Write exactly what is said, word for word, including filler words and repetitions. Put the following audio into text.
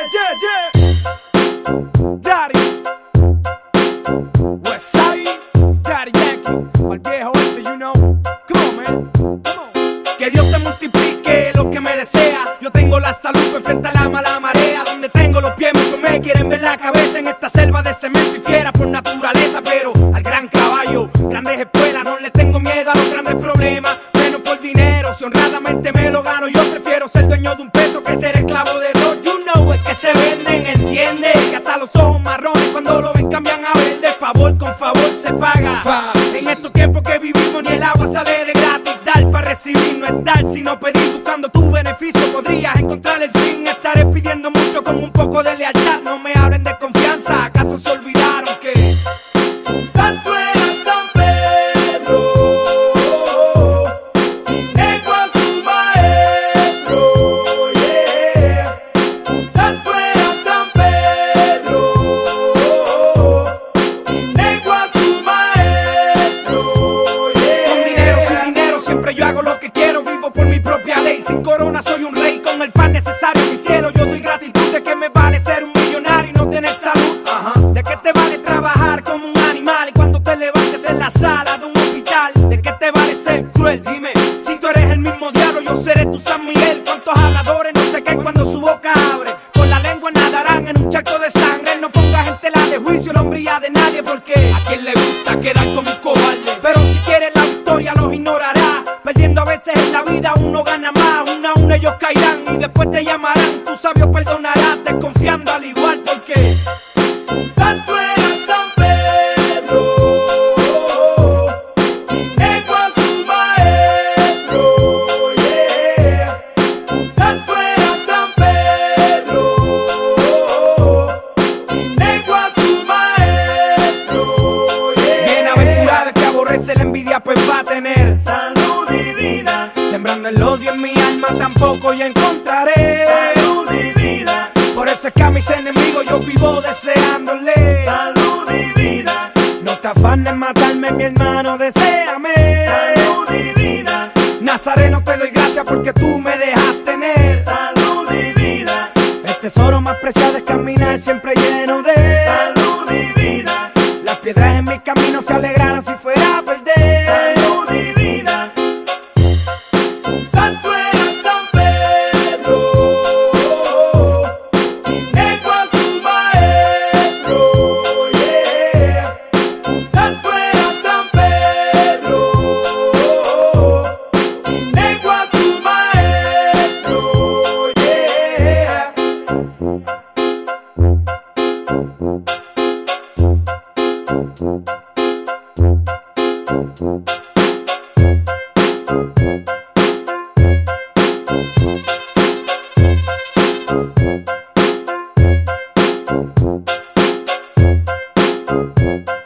yeah, yeah. Daddy Westside, Daddy Yankee, al viejo este, you know. Come on, man, come on. Que Dios te multiplique lo que me desea. Yo tengo la salud perfecta a la mala marea. Donde tengo los pies muchos me quieren ver la cabeza. En esta selva de cemento y fiera por naturaleza. Pero al gran caballo, grandes espuelas. No le tengo miedo a los grandes problemas. Menos por dinero, si honradamente me lo gano. Yo prefiero ser dueño de un peso que ser esclavo de dos. You know, es que se venden, entiende. Que hasta los ojos marrones cuando lo ven cambian a verde. Favor con favor se paga. Fa. En estos tiempos que vivimos ni el agua sale de gratis. Dar para recibir no es dar, sino pedir. Buscando tu beneficio podrías encontrar el fin. Estaré pidiendo mucho con un poco de lealtad. No me hablen de confianza, ¿acaso se olvidaron que santo era San Pedro? Nego a su maestro, yeah. Santo era San Pedro. Nego a su maestro, yeah. Con dinero, sin dinero, siempre yo hago lo que quiero. Vivo por mi propia ley, sin corona soy un rey. Con el pan necesario en mi cielo yo doy gratitud. ¿De qué me vale ser un millonario y no tener salud? Ajá. ¿De qué te vale trabajar como un animal y cuando te levantes en la sala de un hospital? ¿De qué te vale ser cruel? Dime, si tú eres el mismo diablo yo seré tu San Miguel. ¿Cuántos habladores no se caen cuando su boca abre? Con la lengua nadarán en un charco de sangre. No pongas en tela de juicio la hombría de nadie, porque a quien le gusta quedar como un cobarde. Pero si quieres la victoria los ignorará. Perdiendo a veces en la vida uno gana más. Uno a uno ellos caerán y después te llamarán. Tu sabio perdonará desconfiando al igual, porque santo era San Pedro. Nego a su maestro, yeah. Santo era San Pedro. Nego a su maestro, yeah. Bienaventurado el que aborrece la envidia, pues va a tener salud y vida. Sembrando el odio en mi alma tampoco yo encontraré salud y vida. Por eso es que a mis enemigos yo vivo deseándole salud y vida. No te afanes en matarme, mi hermano, deséame salud y vida. Nazareno, te doy gracias porque tú me dejas tener salud y vida. El tesoro más preciado es caminar siempre lleno de salud y vida. Las piedras en mi camino se alegraran si fuera a perder salud y vida. Santo era San Pedro. Nego a su maestro, yeah. Santo era San Pedro. Nego a su maestro, yeah.